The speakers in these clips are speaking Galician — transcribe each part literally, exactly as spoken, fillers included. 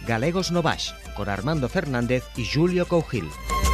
Galegos no Baix, con Armando Fernández y Julio Cougil.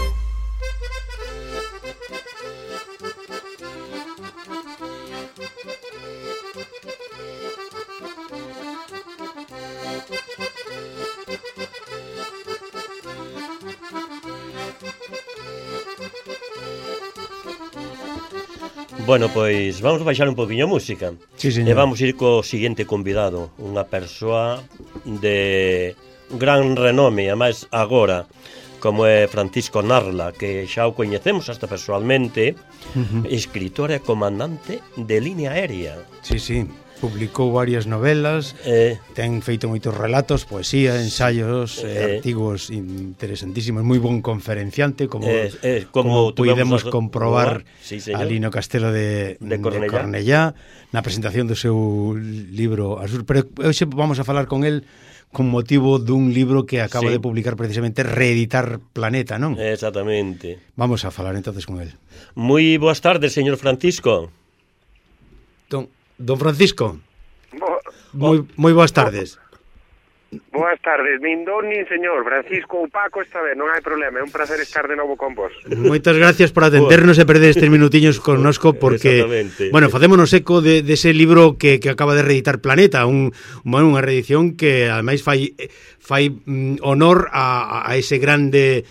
Bueno, pois vamos baixar un poquinho a música. Sí, señor. E vamos ir co seguinte convidado, unha persoa de gran renome, a máis agora, como é Francisco Narla, que xa o coñecemos hasta persoalmente, uh-huh. escritor e comandante de línea aérea. Sí, sí, publicou varias novelas, eh, ten feito moitos relatos, poesía, ensaios, eh, artigos interesantísimos, moi bon conferenciante, como, eh, eh, como, como podemos comprobar sí, ali no castelo de, de, Cornellá. de Cornellá, na presentación do seu libro Azul. Pero hoxe vamos a falar con el con motivo dun libro que acaba sí. de publicar precisamente, Reeditar Planeta, non? Exactamente. Vamos a falar entonces con el. Moi boas tardes, señor Francisco. Don, don Francisco. Bo... Moi, moi boas tardes. Boas tardes, nin don nin señor, Francisco ou Paco esta vez, non hai problema, é un placer estar de novo con vos. Moitas gracias por atendernos e perder estes minutiños connosco, porque, bueno, facémonos eco de, de ese libro que, que acaba de reeditar Planeta, un, bueno, unha reedición que ademais fai, fai mm, honor a, a ese grande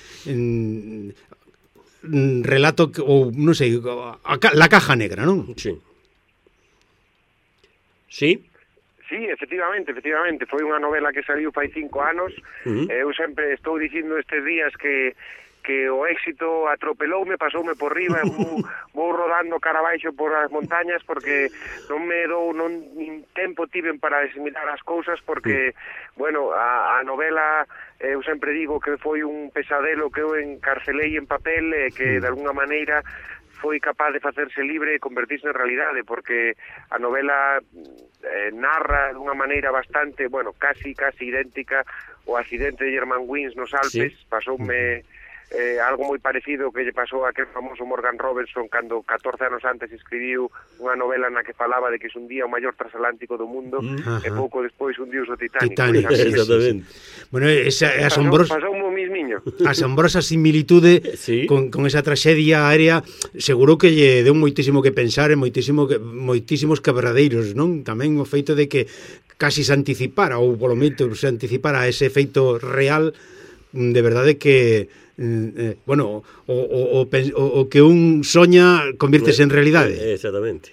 mm, relato, que, ou non sei, a, a, La Caja Negra, non? Sí. Sí? Sí, efectivamente, efectivamente, foi unha novela que saliu fai cinco anos. Uh-huh. Eu sempre estou dicindo estes días que que o éxito atropeloume, pasoume por riba, vou, vou rodando cara abaixo por as montañas porque non me dou, non nin tempo tiven para asimilar as cousas porque, uh-huh. bueno, a, a novela eu sempre digo que foi un pesadelo que eu encarcelei en papel e que uh-huh. de alguna maneira foi capaz de facerse libre e convertirse en realidade, porque a novela eh, narra de unha maneira bastante, bueno, casi, casi idéntica o accidente de Germanwings nos Alpes. Sí. Pasoume eh, algo moi parecido que lle pasou a aquel famoso Morgan Robertson cando catorce anos antes escribiu unha novela na que falaba de que es un día o maior transatlántico do mundo. Uh-huh. E pouco despois un dios o Titanic. Titanic, exactamente. Bueno, esa é asombrosa. Pasou un mismiño. Asombrosa similitude sí. con, con esa traxedia aérea, seguro que lle deu moitísimo que pensar e moitísimo que, moitísimos quebradeiros, non? Tamén o feito de que casi se anticipara, ou polo menos se anticipara ese feito real, de verdade que eh, bueno, o, o, o, o que un soña convírtese en realidade. Exactamente.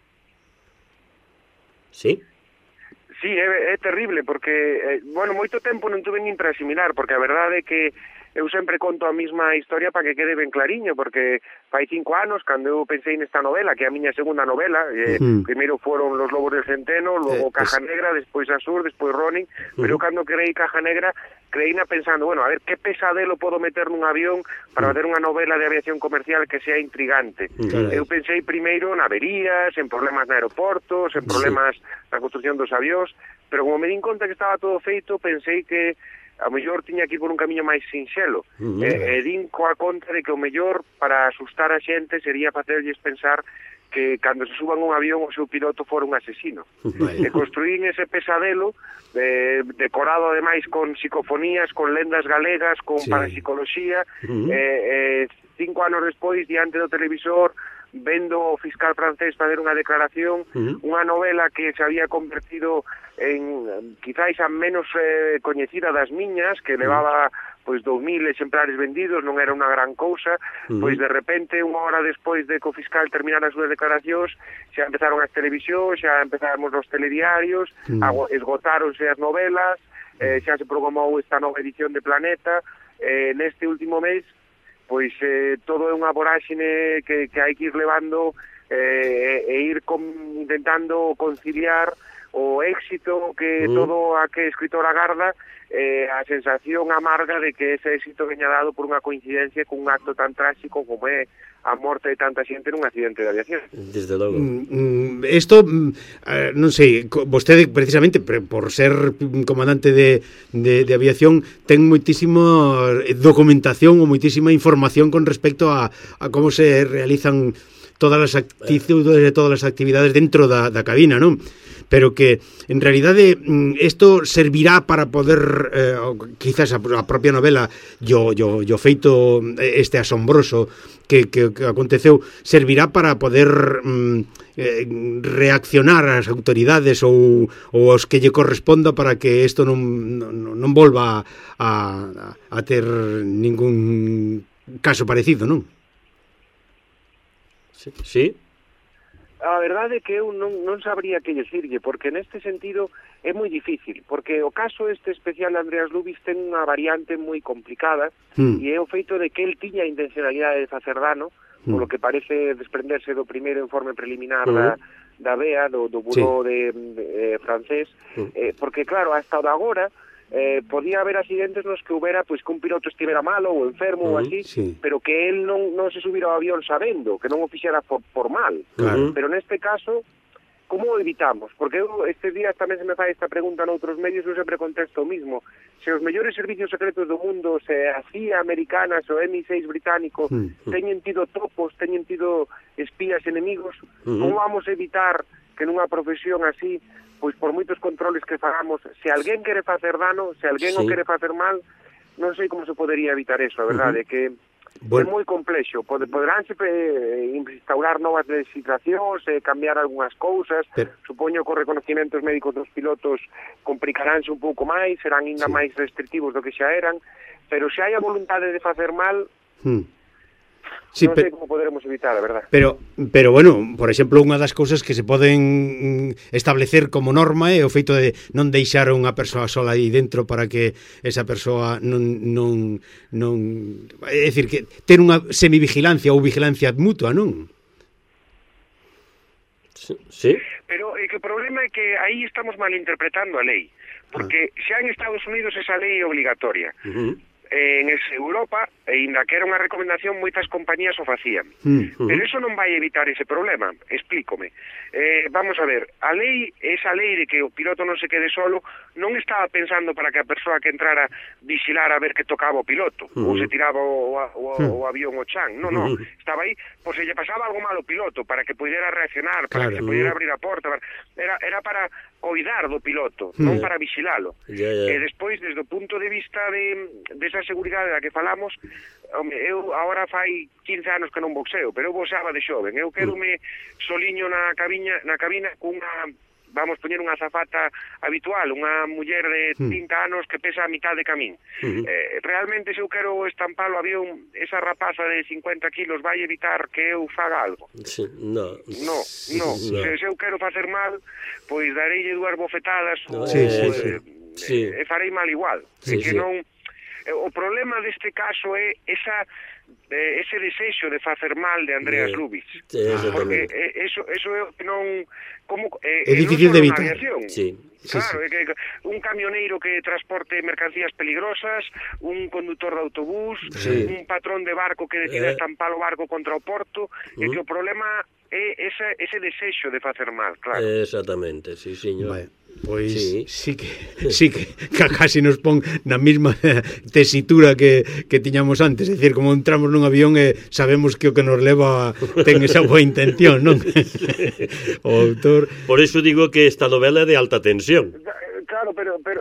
Sí? Sí, é, é terrible, porque, eh, bueno, moito tempo non tuve nin para asimilar, porque a verdade é que eu sempre conto a mesma historia para que quede ben clariño, porque fai cinco anos, cando eu pensei nesta novela, que é a miña segunda novela, eh, uh-huh. primeiro foron Los Lobos del Centeno, logo eh, Caja pues... Negra, despois Azur, despois Ronin, uh-huh. pero cando creí Caja Negra, creína pensando, bueno, a ver, que pesadelo podo meter nun avión para facer unha novela de aviación comercial que sea intrigante. Uh-huh. Eu pensei primeiro en averías, en problemas na aeroportos, en problemas sí. na construcción dos avións, pero como me din conta que estaba todo feito, pensei que a mellor tiña que ir por un camiño máis sinxelo. Uh-huh. E, e din coa conta de que o mellor para asustar a xente sería facerlles pensar que cando se suban un avión o seu piloto fora un asesino. Uh-huh. E construín ese pesadelo eh, decorado ademais con psicofonías, con lendas galegas, con sí. parapsicoloxía. Uh-huh. eh, eh, cinco anos despois, diante do televisor, vendo o fiscal francés fazer unha declaración, uh-huh. unha novela que se había convertido en quizáis a menos eh, coñecida das miñas, que levaba pois dous mil exemplares vendidos, non era unha gran cousa, uh-huh. pois de repente, unha hora despois de que o fiscal terminara as súas declaracións, xa empezaron as televisións, xa empezamos os telediarios, uh-huh. esgotáronse as novelas, eh, xa se programou esta nova edición de Planeta, eh, neste último mes, pois eh, todo é unha voráxine que, que hai que ir levando eh, e ir com, intentando conciliar o éxito que mm. todo a que escritor agarda, eh, a sensación amarga de que ese éxito veña dado por unha coincidencia con un acto tan tráxico como é a morte de tanta xente nun accidente de aviación. Desde logo. Isto, mm, mm, non sei, vostede precisamente por ser comandante de, de, de aviación ten moitísima documentación ou moitísima información con respecto a, a como se realizan todas as actitudes e todas as actividades dentro da, da cabina, non? Pero que en realidade isto servirá para poder eh, quizás a, a propia novela yo, yo, yo feito este asombroso que, que, que aconteceu servirá para poder mm, eh, reaccionar ás autoridades ou, ou aos que lle corresponda para que isto non, non, non volva a, a ter ningún caso parecido, non? Sí, sí. A verdade é que eu non, non sabría que dicirlle, porque neste sentido é moi difícil, porque o caso este especial de Andreas Lubitz ten unha variante moi complicada, mm. e é o feito de que el tiña a intencionalidade de facer dano, mm. polo que parece desprenderse do primeiro informe preliminar mm. da, da B E A, do, do Buró sí. de, de, de francés, mm. eh, porque claro, hasta o de agora, Eh, podía haber accidentes nos que houbera pois que un piloto estivera malo ou enfermo uh -huh, ou así, sí. pero que él non, non se subira ao avión sabendo, que non o fixera por, por mal. Claro. Pero neste caso, como o evitamos? Porque eu estes días tamén se me fai esta pregunta noutros medios, eu sempre contesto o mismo. Se os mellores servicios secretos do mundo, se a C I A americana, se o M I seis británico, uh -huh. teñen tido topos, teñen tido espías enemigos, uh -huh. como vamos a evitar que nunha profesión así, pois por moitos controles que fagamos, se alguén quere facer dano, se alguén sí. o quere facer mal, non sei como se podería evitar eso, a verdade, uh -huh. que bueno. é moi complexo. Pod poderánse eh, instaurar novas legislacións, eh, cambiar algunhas cousas, pero... supoño que os reconocimientos médicos dos pilotos complicaránse un pouco máis, serán ainda sí. máis restrictivos do que xa eran, pero se hai a voluntade de facer mal... Hmm. Sí, non sei como poderemos evitar, a verdad. Pero, pero bueno, por exemplo, unha das cousas que se poden establecer como norma é o feito de non deixar unha persoa sola aí dentro para que esa persoa non... non, non é dicir, que ter unha semivigilancia ou vigilancia mutua, non? Sí. Pero eh, que o problema é que aí estamos malinterpretando a lei, porque ah. xa en Estados Unidos esa lei é obligatoria. Uh -huh. En Europa, ainda que era unha recomendación, moitas compañías o facían. Uh -huh. Pero eso non vai evitar ese problema, explícome. Eh, vamos a ver, a lei, esa lei de que o piloto non se quede solo, non estaba pensando para que a persoa que entrara vixilara a ver que tocaba o piloto, uh -huh. ou se tiraba o, o, o, o avión o chan, non, non, uh -huh. estaba aí, por se lle pasaba algo malo ao piloto, para que pudera reaccionar, para claro, que se pudera abrir a porta, era, era para coidar do piloto, uh -huh. non para vixilalo. Yeah, yeah. E despois, desde o punto de vista de, de esa seguridade da que falamos, eu agora fai quince anos que non boxeo, pero eu boxeaba de xoven. Eu quedome soliño na cabina, na cabina cunha, vamos poñer unha azafata habitual, unha muller de trinta anos que pesa a mitad de camín. Uh -huh. eh, realmente, se eu quero estampar o avión, esa rapaza de cincuenta kilos vai evitar que eu faga algo? Sí, no. No, no. Sí, no. Se, se eu quero facer mal, pois dareille dúas bofetadas no, ou, sí, sí, sí. Eh, sí. e farei mal igual. Sí, que sí. non... O problema deste caso é esa eh, ese desexo de facer mal de Andreas yeah. Lubitz. Sí, porque eh, eso eso é que non como eh, é difícil de evitar. Sí. Claro, sí, sí. É que un camioneiro que transporte mercancías peligrosas, un conductor de autobús, sí. un patrón de barco que decide eh. estampar o barco contra o porto, uh. e que o problema é ese, ese desexo de facer mal, claro. Exactamente, sí, señor. Vale. Pois sí, sí que sí que casi nos pon na mesma tesitura que, que tiñamos antes, é dicir, como entramos nun avión e sabemos que o que nos leva ten esa boa intención, non? O autor... Por iso digo que esta novela é de alta tensión. Claro, pero... pero...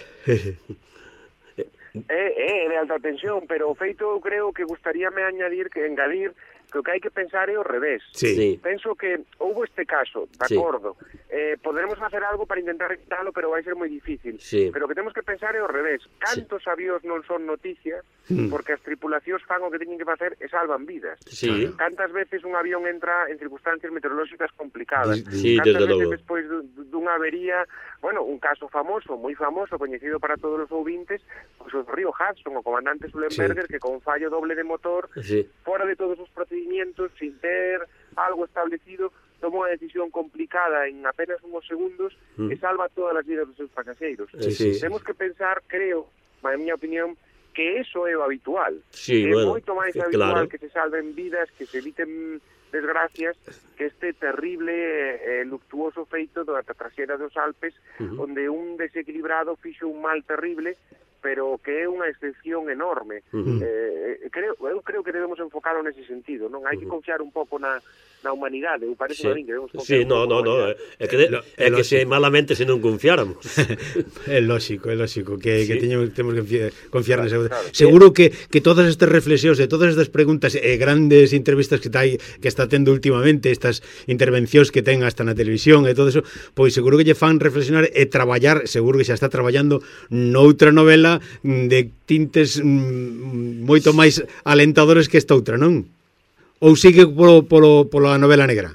é, é de alta tensión, pero o feito eu creo que gustaríame añadir que engadir que o que hai que pensar é o revés. Sí. Penso que houbo este caso, de acordo, sí. eh, poderemos facer algo para intentar evitarlo, pero vai ser moi difícil. Sí. Pero o que temos que pensar é o revés. Cantos sí. avións non son noticia mm. porque as tripulacións fan o que teñen que facer e salvan vidas. Sí. Cantas veces un avión entra en circunstancias meteorolóxicas complicadas. Sí, Cantas desde veces logo. despois dunha avería, bueno, un caso famoso, moi famoso, coñecido para todos os ouvintes, pois o do río Hudson, o comandante Sullenberger, sí. que con fallo doble de motor, sí. fora de todos os procedimientos, sin ter algo establecido, toma unha decisión complicada en apenas unos segundos mm. e salva todas as vidas dos seus pasaxeiros. Sí, sí. Temos que pensar, creo, en miña opinión, que eso é o habitual. Sí, é bueno, moito máis habitual claro. que se salven vidas, que se eviten desgracias, que este terrible e eh, luctuoso feito da traxera dos Alpes, uh -huh. onde un desequilibrado fixo un mal terrible, pero que é unha excepción enorme. Uh -huh. eh, creo, eu creo que debemos enfocarlo nese sentido, non? Hai uh -huh. que confiar un pouco na, na humanidade, eu parece sí. a min que debemos Sí, no, no, no, é que, de, é que se malamente se non confiáramos. É lógico, é lógico que, sí. que teñamos, temos que confiar claro, claro. Seguro que, que todas estas reflexións e todas estas preguntas e grandes entrevistas que está, que está tendo últimamente, estas intervencións que ten hasta na televisión e todo eso, pois seguro que lle fan reflexionar e traballar, seguro que xa está traballando noutra novela de tintes mm, moito máis alentadores que esta outra, non? Ou sigue polo, polo, pola novela negra?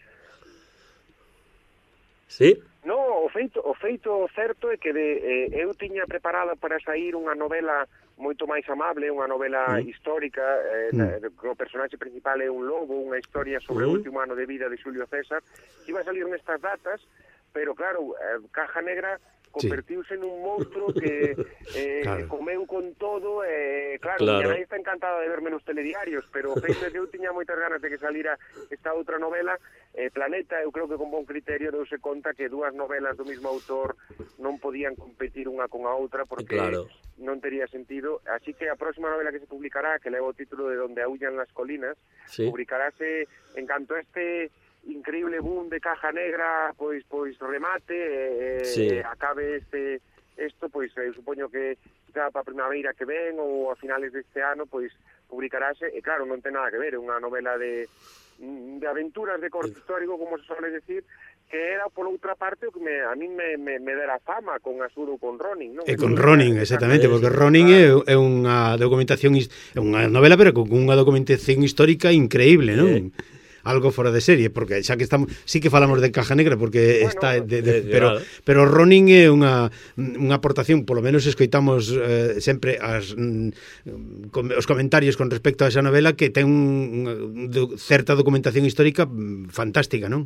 Sí? No, o feito, o feito certo é que de, eh, eu tiña preparada para sair unha novela moito máis amable, unha novela mm. histórica, eh, mm. o personaxe principal é un lobo, unha historia sobre mm. o último ano de vida de Xulio César, que iba a salir nestas datas, pero claro, eh, Caja Negra convertiuse sí. nun monstruo que eh, claro. comeu con todo e eh, claro, claro. Miña nai está encantada de verme nos telediarios, pero o feito é que eu tiña moitas ganas de que salira esta outra novela, eh, Planeta, eu creo que con bon criterio deuse conta que dúas novelas do mesmo autor non podían competir unha con a outra porque claro. non tería sentido, así que a próxima novela que se publicará, que leva o título de Donde aullan las colinas, sí. publicaráse en canto este increíble boom de Caja Negra pois pois remate e eh, sí. eh, acabe este isto, pois eu supoño que xa para a primavera que ven ou a finales deste ano pois publicarase, e claro, non ten nada que ver, é unha novela de de aventuras de corte histórico, como se suele decir, que era por outra parte o que me, a mí me, me, me dera fama con Asur ou con Ronin, non? E con Ronin, exactamente, porque Ronin é, é unha documentación, é unha novela, pero con unha documentación histórica increíble, non? Eh. Algo fora de serie, porque xa que estamos, sí que falamos de Caja Negra porque bueno, está de, de, de, pero pero Ronin é unha unha aportación, polo menos escoitamos eh, sempre as mm, com, os comentarios con respecto a esa novela que ten un, un, certa documentación histórica fantástica, non?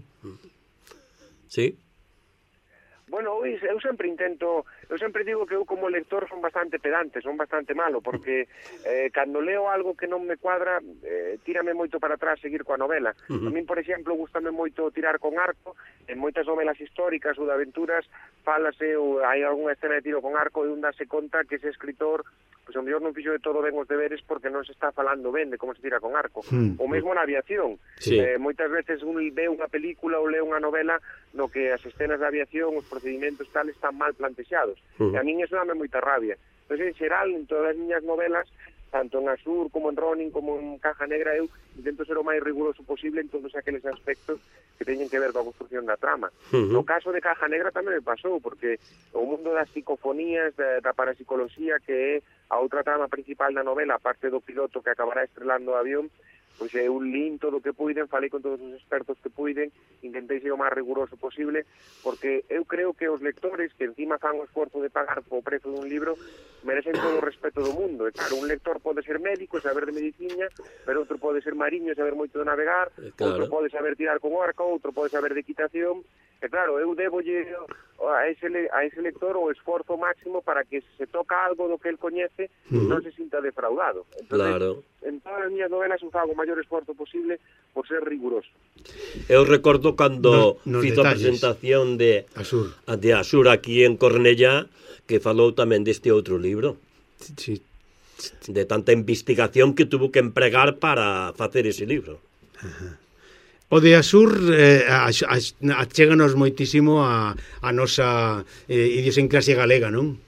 Sí. Bueno, eu sempre intento, eu sempre digo que eu como lector son bastante pedante, son bastante malo, porque eh, cando leo algo que non me cuadra, eh, tírame moito para atrás seguir coa novela. Uh-huh. A min, por exemplo, gustame moito tirar con arco, en moitas novelas históricas ou de aventuras, falase, ou hai algunha escena de tiro con arco, e un dase conta que ese escritor, pois o mellor non fixo de todo ben os deberes porque non se está falando ben de como se tira con arco. Uh-huh. O mesmo na aviación. Sí. Eh, moitas veces un ve unha película ou lee unha novela no que as escenas de aviación, os procedimentos tal están mal plantexados. Uh-huh. E a min eso dame moita rabia. Entón, en xeral, en todas as miñas novelas, tanto en Asur, como en Ronin, como en Caja Negra, eu intento ser o máis riguroso posible en todos aqueles aspectos que teñen que ver coa construcción da trama. Uh-huh. No caso de Caja Negra tamén me pasou, porque o mundo das psicofonías, da, da parapsicoloxía, que é a outra trama principal da novela, aparte do piloto que acabará estrelando o avión, pois é un lin todo o que puiden, falei con todos os expertos que puiden, intentei ser o máis riguroso posible, porque eu creo que os lectores que encima fan o esforzo de pagar o prezo dun libro merecen todo o respeto do mundo. E claro, un lector pode ser médico e saber de medicina, pero outro pode ser mariño e saber moito de navegar, claro. Outro pode saber tirar con arco, outro pode saber de equitación, e claro, eu debolle a ese, a ese lector o esforzo máximo para que se toca algo do que el coñece, uh-huh. non se sinta defraudado. Entonces, claro. En todas as miñas novelas eu fago o maior esforzo posible por ser riguroso. Eu recordo cando no, fiz a presentación de Asur. de Asur aquí en Cornellá, que falou tamén deste outro libro. Sí. De tanta investigación que tuvo que empregar para facer ese libro. Ajá. O de Asur eh, achéganos moitísimo a, a nosa eh, idiosincrasia galega, non?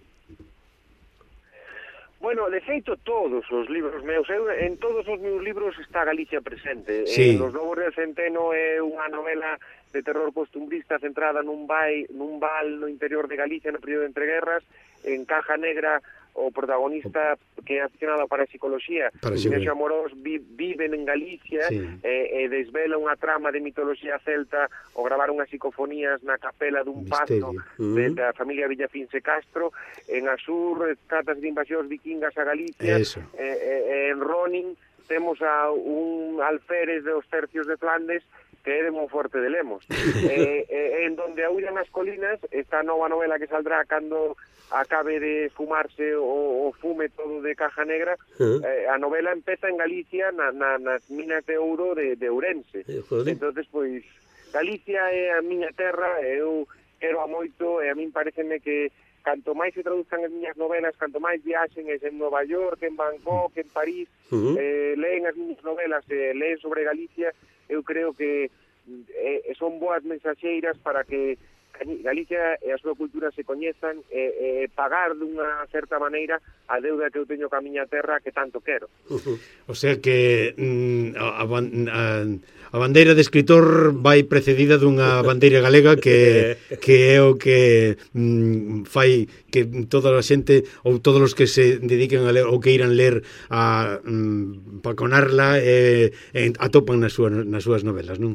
Bueno, de feito, todos os libros meus, eu, en todos os meus libros está Galicia presente. Sí. Eh, Los Lobos del Centeno é unha novela de terror costumbrista centrada nun, vai, nun val no interior de Galicia no período de entreguerras. En Caja Negra, o protagonista que é aficionado para a psicoloxía, Ignacio Amorós, vi, viven en Galicia, sí. e, e desvela unha trama de mitoloxía celta ao gravar unhas psicofonías na capela dun pazo uh-huh. de, da familia Villafince Castro. En Asur tratas de invasións vikingas a Galicia, e, e, en Ronin temos a un alférez dos tercios de Flandes que é de Monforte de Lemos. eh, eh, en Donde aullan as colinas, esta nova novela que saldrá cando acabe de fumarse o, o fume todo de Caja Negra, uh-huh. eh, a novela empeza en Galicia na, na, nas minas de ouro de, de Ourense. Uh-huh. Entonces, pois, Galicia é a miña terra, eu quero a moito, e a min pareceme que canto máis se traduzcan as miñas novelas, canto máis viaxen en Nova York, en Bangkok, en París, uh-huh. eh, leen as miñas novelas, eh, leen sobre Galicia, eu creo que eh, son boas mensaxeiras para que Galicia e a súa cultura se coñezan e eh, eh, pagar dunha certa maneira a deuda que eu teño ca miña terra que tanto quero. O sea que mm, a, a, a bandeira de escritor vai precedida dunha bandeira galega que, que é o que mm, fai que toda a xente ou todos os que se dediquen a ler ou que irán ler a mm, paconarla eh, eh, atopan nas súas, nas súas novelas, non?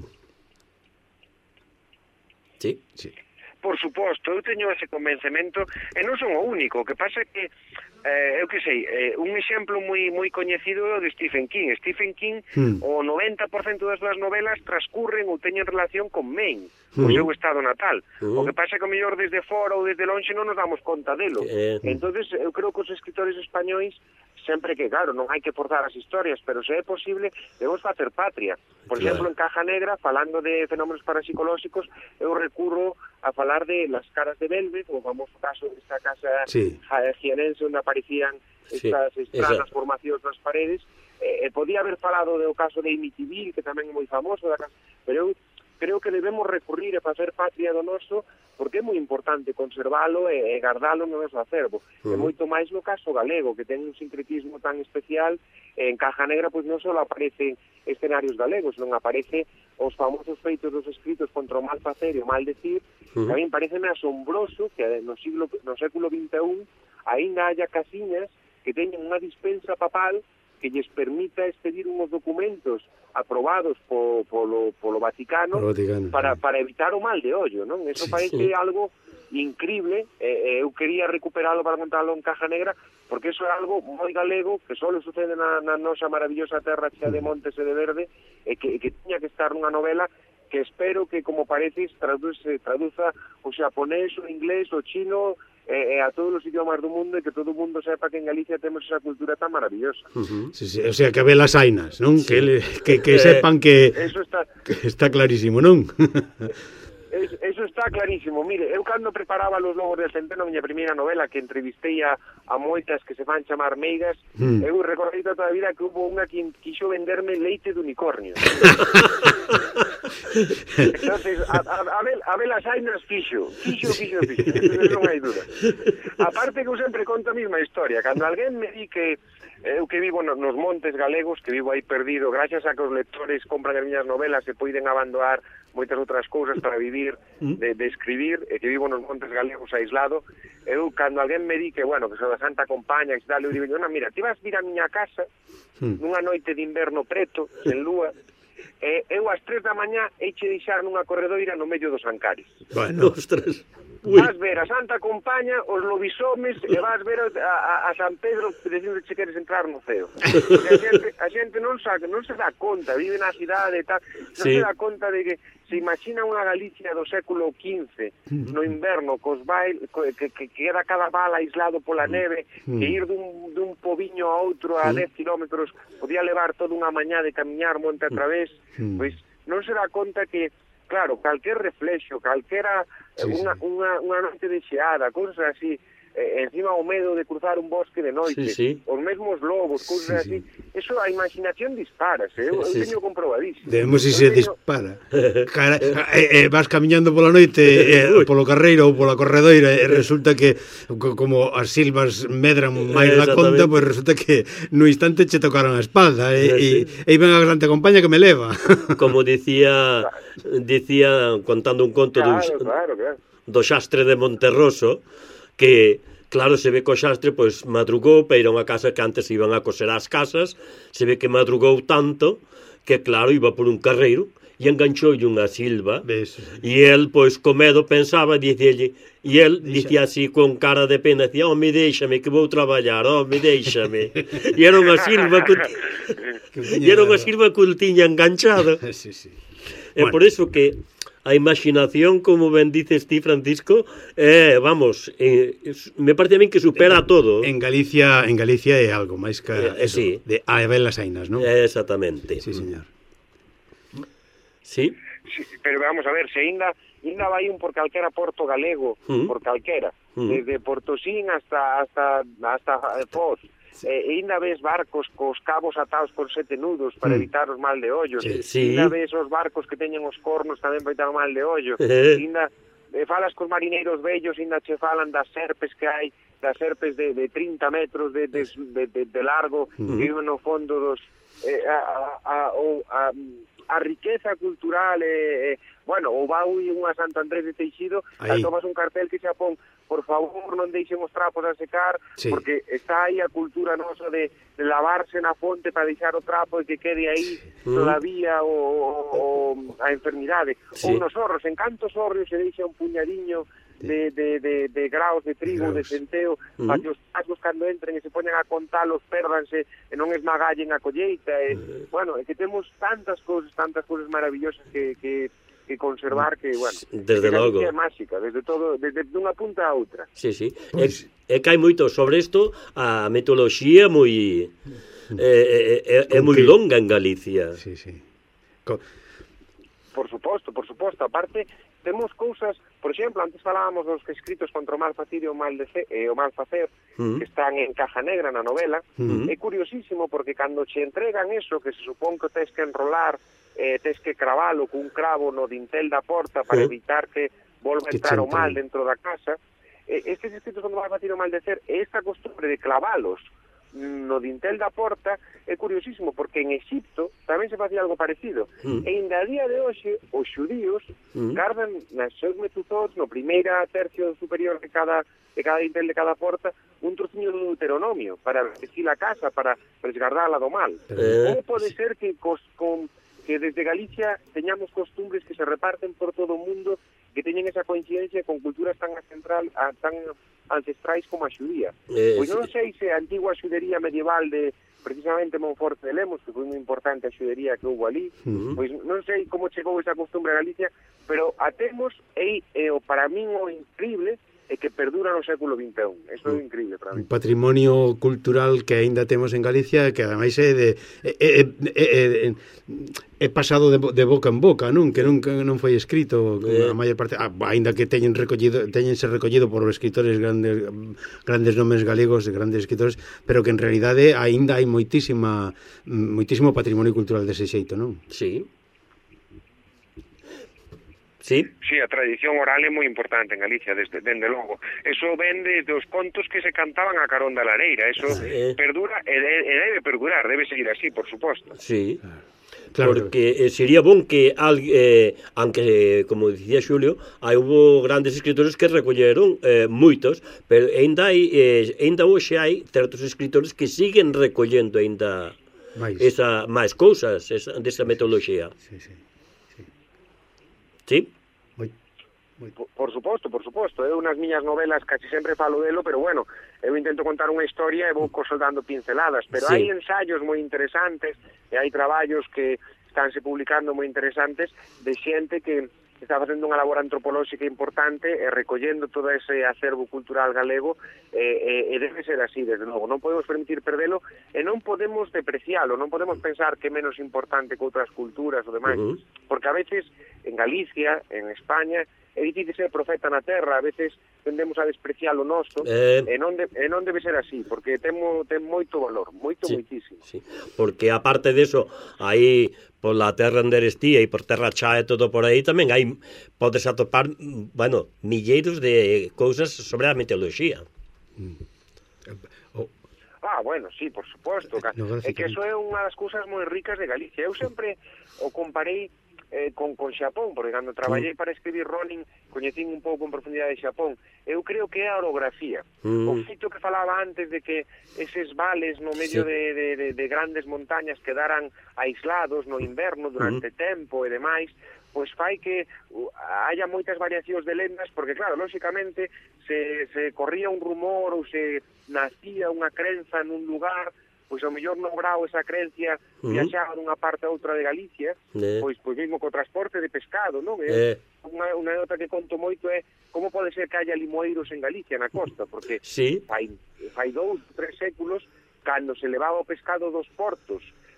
Sí, sí. Por suposto, eu teño ese convencemento e non son o único, o que pasa é que eh, eu que sei, eh, un exemplo moi moi coñecido é o de Stephen King. Stephen King, mm. o noventa por cento das súas novelas transcurren ou teñen relación con Maine, mm. o seu estado natal. Mm. O que pasa é que o mellor desde fora ou desde lonxe non nos damos conta delo. Eh. Entonces, eu creo que os escritores españois sempre que, claro, non hai que forzar as historias, pero se é posible, debemos facer patria. Por claro. exemplo, en Caja Negra, falando de fenómenos parapsicolóxicos, eu recurro a falar de Las caras de Velvet, o famoso caso desta casa sí. jienense onde aparecían estas sí. extrañas formacións nas paredes. Eh, podía haber falado do caso de Amityville, que tamén é moi famoso, da casa, pero eu creo que debemos recurrir a facer patria do noso, porque é moi importante conservalo e, e guardalo no noso acervo. Uh-huh. E moito máis no caso galego, que ten un sincretismo tan especial. En Caja Negra, pois non só aparecen escenarios galegos, non aparece os famosos feitos dos escritos contra o mal facer e o mal decir. Uh-huh. A mí pareceme asombroso que no siglo no século vinte e un aínda haya casiñas que teñen unha dispensa papal que lles permita expedir unos documentos aprobados po, polo, polo Vaticano, Vaticano para, sí. para evitar o mal de ollo, non? Eso sí, parece sí. algo increíble, eh, eu quería recuperalo para contarlo en Caja Negra, porque eso é algo moi galego, que só sucede na, na nosa maravillosa terra chea de montes e de verde, e que, que tiña que estar nunha novela que espero que, como pareces, traduce, traduza o xaponés, o inglés, o chino, e, e a todos os idiomas do mundo, e que todo o mundo sepa que en Galicia temos esa cultura tan maravillosa. Uh-huh. Sí, sí. O sea, que habelas ainas, non? Sí. Que, que, que sepan que, eso está... que está clarísimo, non? Es, eso está clarísimo. Mire, eu cando preparaba Los Lobos del Centeno, a miña primeira novela, que entrevistei a, a moitas que se van chamar meigas, mm. eu recordei toda a vida que hubo unha que quixo venderme leite de unicornio. Entonces, a, a, a, ver, a ver las ainas fixo, fixo, fixo, fixo, entonces non hai duda. Aparte que eu sempre conto a mesma historia, cando alguén me di que eu que vivo nos montes galegos, que vivo aí perdido, gracias a que os lectores compran as miñas novelas e poiden abandonar moitas outras cousas para vivir, de, de escribir, e que vivo nos montes galegos aislado, eu, cando alguén me di que, bueno, que son da Santa Compaña, que se dá, eu digo, non, mira, ti vas vir a miña casa nunha noite de inverno preto, sen lúa, e eu ás tres da mañá eiche deixar nunha corredoira no medio dos Ancares. Bueno, ostras. Vas ver a Santa Compaña, os lobisomes, e vas ver a, a, a San Pedro dicindo que queres entrar no ceo. Porque a xente, a xente non, sabe, non se dá conta, vive na cidade e tal, non sí. se dá conta de que se imagina unha Galicia do século quince, no inverno, cos bail, que, que, que era cada val aislado pola neve, que ir dun, dun poviño a outro a dez kilómetros podía levar toda unha mañá de camiñar monte a través, pois non se dá conta que, claro, calquer reflexo, calquera sí, unha, sí. unha, unha noite de xeada, cousas así, eh, encima o medo de cruzar un bosque de noite, sí, sí. os mesmos lobos, cousas sí, así, sí. eso a imaginación dispara, eu, sí, eu teño comprobadísimo. Demos si se teño... dispara. Cara, eh, eh, vas camiñando pola noite, eh, polo carreiro ou pola corredoira, e resulta que, como as silvas medran máis da conta, pois pues resulta que no instante che tocaron a espalda, e eh, sí. e ven a Santa Compaña que me leva. Como dicía, dicía contando un conto claro, do, claro, claro. do xastre de Monterroso, que claro, se ve que o xastre pois madrugou para ir a unha casa que antes iban a coser as casas, se ve que madrugou tanto que claro, iba por un carreiro e enganchoulle unha silva. ¿Ves? E el pois co medo pensaba, dicíalle, e el dicía así con cara de pena, dicía, oh, me deixame que vou traballar, oh, me deixame. E era unha silva que e era unha silva que o tiña enganchado. Sí, sí. E bueno. Por eso que a imaginación, como ben dices ti, Francisco, eh, vamos, eh, me parece a min que supera todo. En Galicia, en Galicia é algo máis que eh, eso, sí. de a ver las ainas, non? Eh, exactamente. Sí, señor. Sí. Sí, pero vamos a ver, se ainda, ainda vai un por calquera porto galego, uh-huh. por calquera, uh-huh. desde Portosín hasta hasta hasta Foz. Sí. E ainda ves barcos cos cabos atados con sete nudos para mm. evitar os mal de ollo. Sí, sí. Ainda ves os barcos que teñen os cornos tamén para evitar o mal de ollo. Eh. Ainda eh, falas cos marineiros vellos, ainda che falan das serpes que hai, das serpes de, de trinta metros de, de, de, de, de largo, mm. que viven no fondo dos... Eh, a, a, a, a, a riqueza cultural, eh, eh, bueno, ou vai unha Santo Andrés de Teixido, e tomas un cartel que xa pon, por favor, non deixen os trapos a secar, sí. porque está aí a cultura nosa de, de lavarse na fonte para deixar o trapo e que quede aí sí. todavía o, o, o a enfermidade. Sí. Ou nos horros, en cantos horros se deixa un puñadiño de, de, de, de graos de trigo, de, de centeo, uh-huh. para que os pascos cando entren e se poñan a contalos, pérdanse e non esmagallen a colleita. E, uh-huh. Bueno, é que temos tantas cousas, tantas cousas maravillosas que... que que conservar que, bueno, desde logo é máxica, desde todo, desde unha punta a outra. Sí, sí. Pues... É, é que hai moito sobre isto, a mitoloxía moi é, é, é moi longa en Galicia. Sí, sí. Co... Por suposto, por suposto, aparte temos cousas, por exemplo, antes falábamos dos escritos contra o mal facir e o mal, de fe, e o mal facer, uh-huh. que están en caja negra na novela. Uh-huh. É curiosísimo porque cando che entregan eso, que se supón que tens que enrolar, eh, tens que cravalo cun cravo no dintel da porta para uh-huh. evitar que volva a entrar o mal dentro da casa, eh, estes escritos contra o mal facir e o mal de fer, e esta costumbre de clavalos no dintel da porta é curiosísimo porque en Egipto tamén se facía algo parecido mm. e ainda a día de hoxe os xudíos mm. gardan nas seus mezuzós no primeira tercio superior de cada de cada dintel de cada porta un trociño do Deuteronomio para vestir a casa, para resguardala do mal. Eh, Como pode sí. ser que cos, con, que desde Galicia teñamos costumbres que se reparten por todo o mundo que teñen esa coincidencia con culturas tan central, tan ancestrais como a xudía. Eh, pois non sei se a antigua xudería medieval de precisamente Monforte de Lemos, que foi moi importante a xudería que houve ali, uh-huh. pois non sei como chegou esa costumbre a Galicia, pero a temos e, e o para min o increíble e que perdura no século vinte e un. Eso é increíble para mí. Un patrimonio cultural que aínda temos en Galicia, que ademais é de é, é, é, é pasado de, de boca en boca, non? Que nunca non foi escrito eh. a maior parte, ah, aínda que teñen recollido, teñense recollido por escritores grandes grandes nomes galegos, grandes escritores, pero que en realidade aínda hai moitísima moitísimo patrimonio cultural dese xeito, non? Sí. Sí. Sí, a tradición oral é moi importante en Galicia, desde, dende logo. Eso ven desde os contos que se cantaban a carón da lareira. Eso sí. perdura e, e debe perdurar, debe seguir así, por suposto. Sí, claro. Porque eh, sería bon que, eh, aunque, como dicía Xulio, hai hubo grandes escritores que recolleron eh, moitos, pero ainda hai, eh, ainda hoxe hai certos escritores que siguen recollendo ainda máis, esa, máis cousas esa, desa metodoloxía. Sí, sí. Sí? Moi, moi. Por, por suposto, por suposto. Eu nas miñas novelas casi sempre falo delo, pero bueno, eu intento contar unha historia e vou dando pinceladas, pero sí. hai ensaios moi interesantes e hai traballos que estánse publicando moi interesantes de xente que está facendo unha labor antropolóxica importante e recollendo todo ese acervo cultural galego e, e, e debe ser así, desde logo. Non podemos permitir perdelo e non podemos deprecialo, non podemos pensar que é menos importante que outras culturas ou demais, uh-huh. porque a veces en Galicia, en España, é difícil ser profeta na terra, a veces tendemos a despreciar o noso, eh... e, non de, e non debe ser así, porque temo, ten moito valor, moito, sí, moitísimo. Sí. Porque aparte deso, aí pola terra en Derestía e por terra Chá e todo por aí tamén hai, podes atopar, bueno, milleiros de cousas sobre a mitoloxía. Mm. Oh. Ah, bueno, sí, por suposto. No, é que eso é unha das cousas moi ricas de Galicia. Eu sempre o comparei Eh, con, con Xapón, porque cando traballei para escribir Ronin coñecín un pouco en profundidade de Xapón. Eu creo que é a orografía, mm. o feito que falaba antes de que eses vales no medio sí. de, de, de, de grandes montañas quedaran aislados no inverno durante mm. tempo e demais, pois fai que uh, haya moitas variacións de lendas, porque claro, lóxicamente se, se corría un rumor ou se nacía unha crenza nun lugar, pois ao mellor non grao esa creencia uh-huh. viaxaba dunha parte a outra de Galicia, eh. pois pois mesmo co transporte de pescado, non? É eh. unha, unha nota que conto moito é como pode ser que haya limoeiros en Galicia, na costa, porque sí. fai, fai dous, tres séculos, cando se levaba o pescado dos portos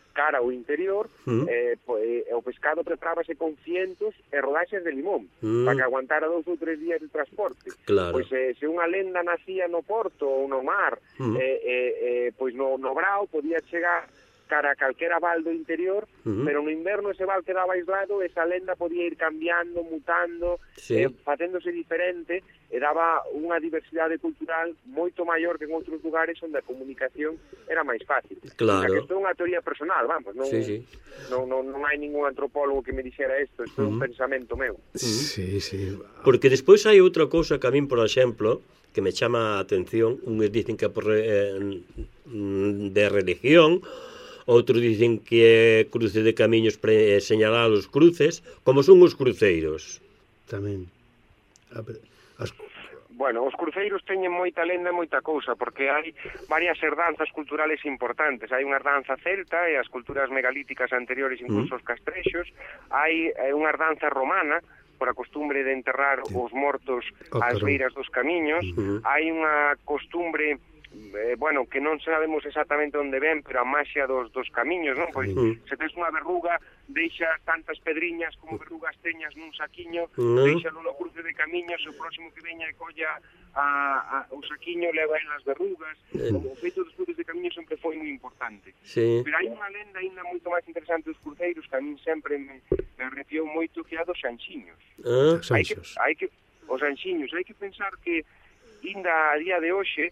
cara ao interior, mm. eh, pues, o pescado preparábase con cientos e rodaxes de limón, mm. para que aguantara dous ou tres días de transporte. Claro. Pois eh, se unha lenda nacía no porto ou no mar, mm. eh, eh, eh, pois no, no brao podía chegar cara a calquera val do interior, uh-huh. pero no inverno ese val quedaba aislado, esa lenda podía ir cambiando, mutando, sí. eh, facéndose diferente, e daba unha diversidade cultural moito maior que en outros lugares onde a comunicación era máis fácil. Claro. O sea, que isto é unha teoría personal, vamos, non, sí, sí. non, non, non hai ningún antropólogo que me dixera isto, isto uh-huh. é un pensamento meu. Uh-huh. Sí, sí. Porque despois hai outra cousa que a min, por exemplo, que me chama a atención, uns dicen que é por, eh, de religión, outros dicen que é cruce de camiños para señalar os cruces, como son os cruceiros. Tamén. As... Bueno, os cruceiros teñen moita lenda e moita cousa, porque hai varias herdanzas culturales importantes. Hai unha herdanza celta e as culturas megalíticas anteriores, incluso mm. os castrexos. Hai eh, unha herdanza romana, por a costumbre de enterrar sí. os mortos oh, ás beiras dos camiños. Mm-hmm. Hai unha costumbre... Eh, bueno, que non sabemos exactamente onde ven, pero a maxia dos, dos camiños, non? Pois mm. se tes unha verruga, deixa tantas pedriñas como verrugas teñas nun saquiño, mm. deixalo no cruce de camiños, o próximo que veña e colla a, a, o saquiño leva en as verrugas. Mm. O feito dos cruces de camiños sempre foi moi importante. Sí. Pero hai unha lenda ainda moito máis interesante dos cruceiros que a min sempre me, me arrepiou moito, que é a dos xanxiños. Ah, hai que, hai que, os xanxiños, hai que pensar que ainda a día de hoxe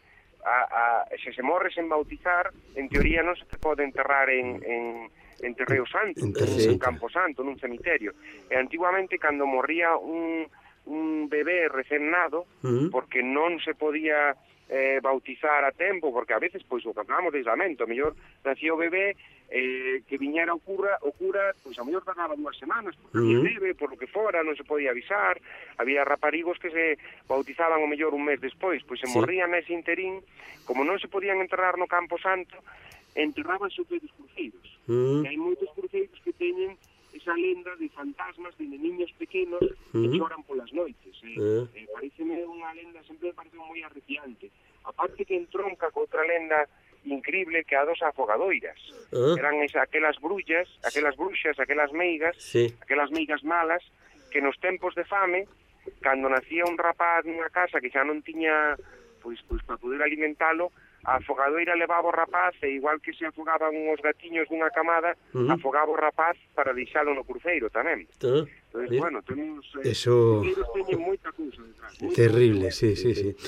A, a, se se morre sen bautizar, en teoría non se te pode enterrar en, en, en Terreo Santo, en, en Campo Santo, nun cemiterio. E antiguamente, cando morría un, un bebé recén nado, uh-huh. porque non se podía eh, bautizar a tempo, porque a veces, pois, o que hablamos de aislamiento, a mellor nacía o bebé, eh, que viñera o cura, o cura, pois, a mellor tardaba dúas semanas, porque uh-huh. había neve, por lo que fora, non se podía avisar, había raparigos que se bautizaban o mellor un mes despois, pois se sí. morrían nese interín, como non se podían enterrar no Campo Santo, enterrabanse os dos cruceiros. Uh-huh. E hai moitos cruceiros que teñen esa lenda de fantasmas de neniños pequenos uh-huh. que choran polas noites. Eh? Uh-huh. Eh, pareceme unha lenda, sempre me parece moi arrepiante. Aparte que entronca con outra lenda increíble que a dos afogadoiras. Uh-huh. Eran esa, aquelas brullas, aquelas bruxas, aquelas meigas, sí. aquelas meigas malas, que nos tempos de fame, cando nacía un rapaz nunha casa que xa non tiña, pois, pois para poder alimentalo, a afogadoira levaba o rapaz e igual que se afogaban os gatiños dunha camada, uh-huh. afogaba o rapaz para deixalo no cruceiro tamén. Uh-huh. Entonces, ¿sí? bueno, temos eh, Eso... teñen moita cousa detrás. Terrible, sí, sí, sí.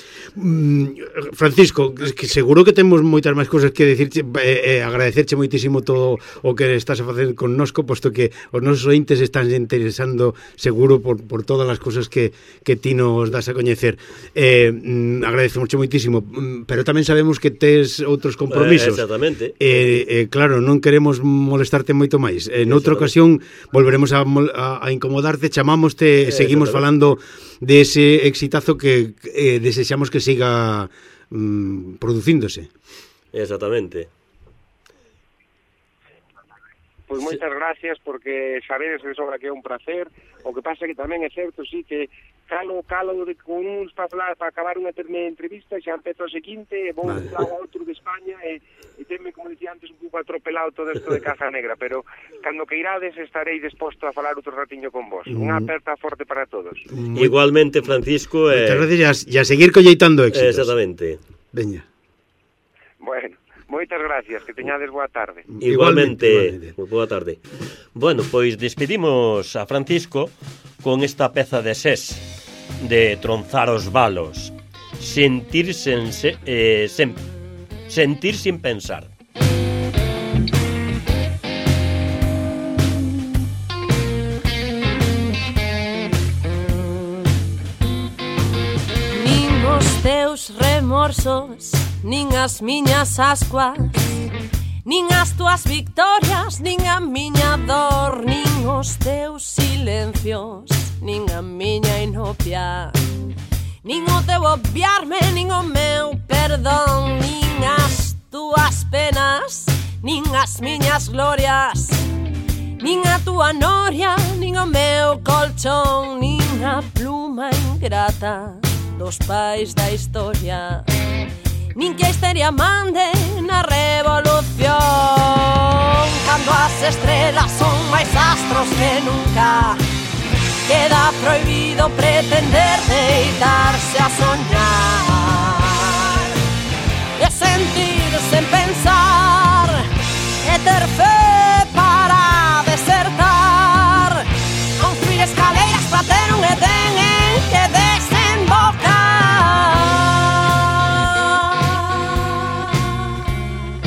Mm, Francisco, que seguro que temos moitas máis cousas que decirche, eh, eh, agradecerche moitísimo todo o que estás a facer connosco, posto que os nosos ointes están interesando seguro por, por todas as cousas que, que ti nos das a coñecer. Eh, mm, agradecemos moitísimo, mm, pero tamén sabemos que tes outros compromisos. Eh, exactamente. Eh, eh, claro, non queremos molestarte moito máis. En outra ocasión volveremos a, a, a incomodarte, chamámoste, eh, seguimos falando de ese exitazo que eh, desexamos que siga mm, producíndose. Exactamente. Pois moitas gracias, porque sabedes de sobra que é un placer. O que pasa que tamén é certo, sí, que calo, calo de, con uns para falar, para acabar unha entrevista, e xa empezo o seguinte, e vou vale. a outro de España, e, e tenme, como dicía antes, un pouco atropelado todo isto de Caja Negra, pero cando que irades estarei disposto a falar outro ratiño con vos. Mm. Unha aperta forte para todos. Muy... Igualmente, Francisco. Eh... Moitas gracias, e a seguir colleitando éxitos. Exactamente. Veña. Bueno. Moitas gracias, que teñades boa tarde. Igualmente, igualmente, boa tarde. Bueno, pois despedimos a Francisco con esta peza de Sés, de Tronzar os Valos. Sentir sen, eh, sen, sentir sin pensar. Nin os teus remorsos, nin as miñas ascuas, nin as tuas victorias, nin a miña dor, nin os teus silencios, nin a miña inopia, nin o teu obviarme, nin o meu perdón, nin as túas penas, nin as miñas glorias, nin a túa noria, nin o meu colchón, nin a pluma ingrata dos pais da historia, nin que a histeria mande na revolución. Cando estrelas son máis astros que nunca. Queda prohibido pretender deitarse a soñar e sentir sen pensar e ter fe para desertar. Construir escaleiras para ter un edén en que desembocar.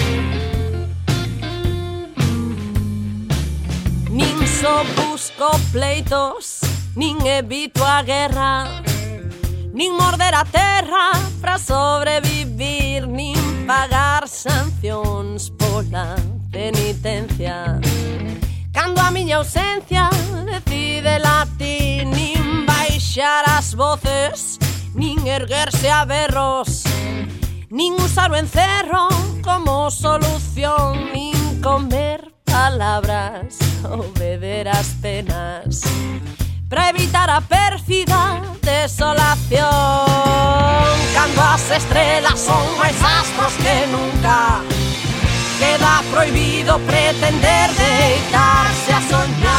Nin só busco pleitos, nin evito a guerra, nin morder a terra para sobrevivir, nin pagar sancións pola penitencia. Cando a miña ausencia decide latir, nin baixar as voces, nin erguerse a berros, nin usar o encerro como solución, nin comer palabras, obedecer as penas para evitar a pérfida desolación. Cando as estrelas son máis astros que nunca, queda prohibido pretender deitarse a soñar.